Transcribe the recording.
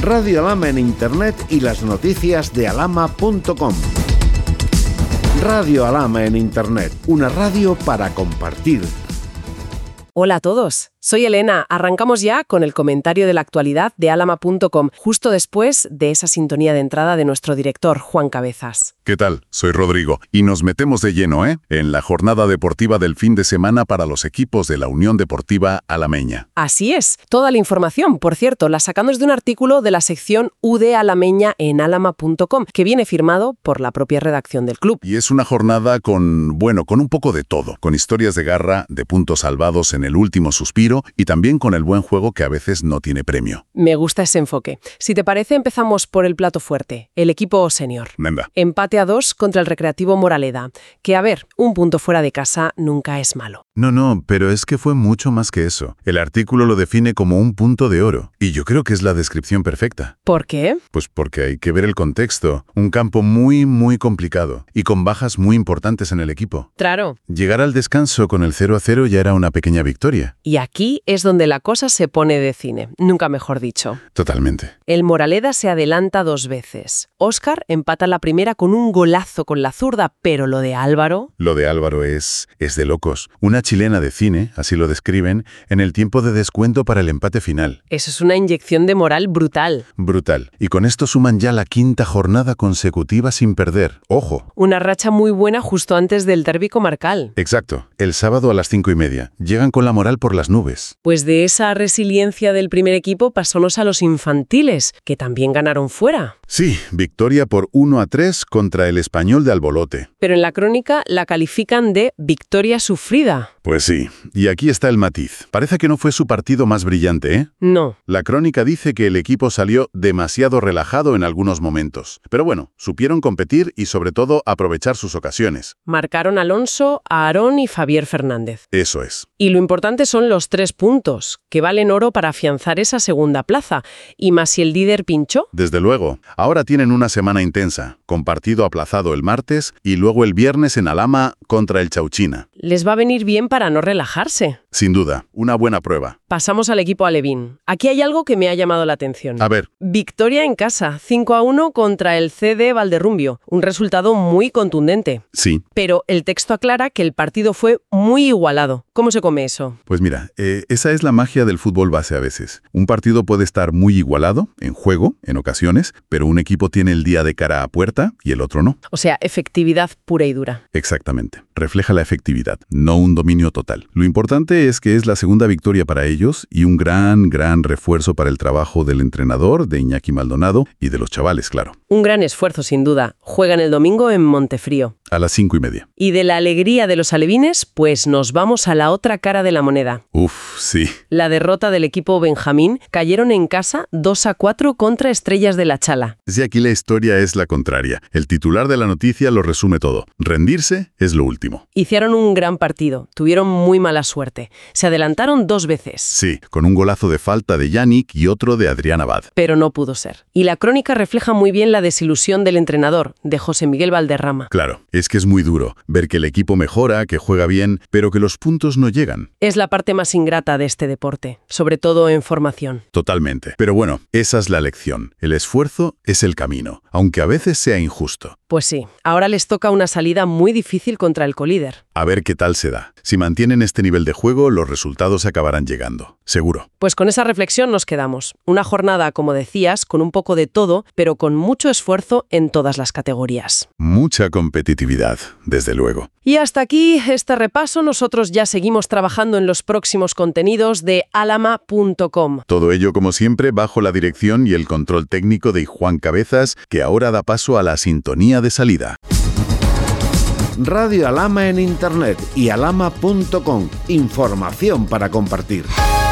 Radio Alhama en Internet y las noticias de alhama.com. Radio Alhama en Internet, una radio para compartir. Hola a todos, soy Elena. Arrancamos ya con el comentario de la actualidad de alhama.com, justo después de esa sintonía de entrada de nuestro director, Juan Cabezas. ¿Qué tal? Soy Rodrigo y nos metemos de lleno, en la jornada deportiva del fin de semana para los equipos de la Unión Deportiva Alameña. Así es. Toda la información, por cierto, la sacamos de un artículo de la sección UD Alameña en alhama.com, que viene firmado por la propia redacción del club. Y es una jornada con un poco de todo, con historias de garra, de puntos salvados en el último suspiro y también con el buen juego que a veces no tiene premio. Me gusta ese enfoque. Si te parece, empezamos por el plato fuerte, el equipo senior. Venga. Empate a 2 contra el Recreativo Moraleda, que a ver, un punto fuera de casa nunca es malo. No, pero es que fue mucho más que eso. El artículo lo define como un punto de oro, y yo creo que es la descripción perfecta. ¿Por qué? Pues porque hay que ver el contexto. Un campo muy complicado, y con bajas muy importantes en el equipo. Claro. Llegar al descanso con el 0-0 ya era una pequeña victoria. Y aquí es donde la cosa se pone de cine, nunca mejor dicho. Totalmente. El Moraleda se adelanta 2 veces. Óscar empata la primera con un golazo con la zurda, pero lo de Álvaro... Lo de Álvaro es de locos. Una chilena de cine, así lo describen, en el tiempo de descuento para el empate final. Eso es una inyección de moral brutal. Brutal. Y con esto suman ya la 5ª jornada consecutiva sin perder. ¡Ojo! Una racha muy buena justo antes del derbi comarcal. Exacto. El sábado a las 5:30. Llegan con la moral por las nubes. Pues de esa resiliencia del primer equipo pasónos a los infantiles, que también ganaron fuera. Sí, victoria por 1-3 contra el Español de Albolote. Pero en la crónica la califican de victoria sufrida. Pues sí, y aquí está el matiz. Parece que no fue su partido más brillante, ¿eh? No. La crónica dice que el equipo salió demasiado relajado en algunos momentos. Pero bueno, supieron competir y sobre todo aprovechar sus ocasiones. Marcaron Alonso, Aarón y Javier Fernández. Eso es. Y lo importante son los 3 puntos, que valen oro para afianzar esa segunda plaza. Y más si el líder pinchó. Desde luego. Ahora tienen una semana intensa, con partido aplazado el martes y luego el viernes en Alhama contra el Chauchina. Les va a venir bien para no relajarse. Sin duda, una buena prueba. Pasamos al equipo alevín. Aquí hay algo que me ha llamado la atención. A ver. Victoria en casa, 5-1 contra el CD Valderrumbio. Un resultado muy contundente. Sí. Pero el texto aclara que el partido fue muy igualado. ¿Cómo se come eso? Pues mira, esa es la magia del fútbol base a veces. Un partido puede estar muy igualado, en juego, en ocasiones, pero un equipo tiene el día de cara a puerta y el otro no. O sea, efectividad pura y dura. Exactamente. Refleja la efectividad, no un dominio total. Lo importante es que es la segunda victoria para ellos y un gran refuerzo para el trabajo del entrenador, de Iñaki Maldonado y de los chavales, claro. Un gran esfuerzo, sin duda. Juegan el domingo en Montefrío. A las 5:30. Y de la alegría de los alevines, pues nos vamos a la otra cara de la moneda. Uf, sí. La derrota del equipo Benjamín. Cayeron en casa 2-4 contra Estrellas de la Chala. Sí, aquí la historia es la contraria. El titular de la noticia lo resume todo. Rendirse es lo último. Hicieron un gran partido. Tuvieron muy mala suerte. Se adelantaron 2 veces. Sí, con un golazo de falta de Yannick y otro de Adrián Abad. Pero no pudo ser. Y la crónica refleja muy bien la desilusión del entrenador, de José Miguel Valderrama. Claro, es que es muy duro ver que el equipo mejora, que juega bien, pero que los puntos no llegan. Es la parte más ingrata de este deporte, sobre todo en formación. Totalmente. Pero bueno, esa es la lección. El esfuerzo es el camino, aunque a veces sea injusto. Pues sí, ahora les toca una salida muy difícil contra el colíder. A ver qué tal se da. Si mantienen este nivel de juego, los resultados acabarán llegando. Seguro. Pues con esa reflexión nos quedamos. Una jornada, como decías, con un poco de todo, pero con mucho esfuerzo en todas las categorías. Mucha competitividad, desde luego. Y hasta aquí este repaso. Nosotros ya seguimos trabajando en los próximos contenidos de alhama.com. Todo ello, como siempre, bajo la dirección y el control técnico de Juan Cabezas, que ahora da paso a la sintonía de salida. Radio Alhama en Internet y alhama.com. Información para compartir.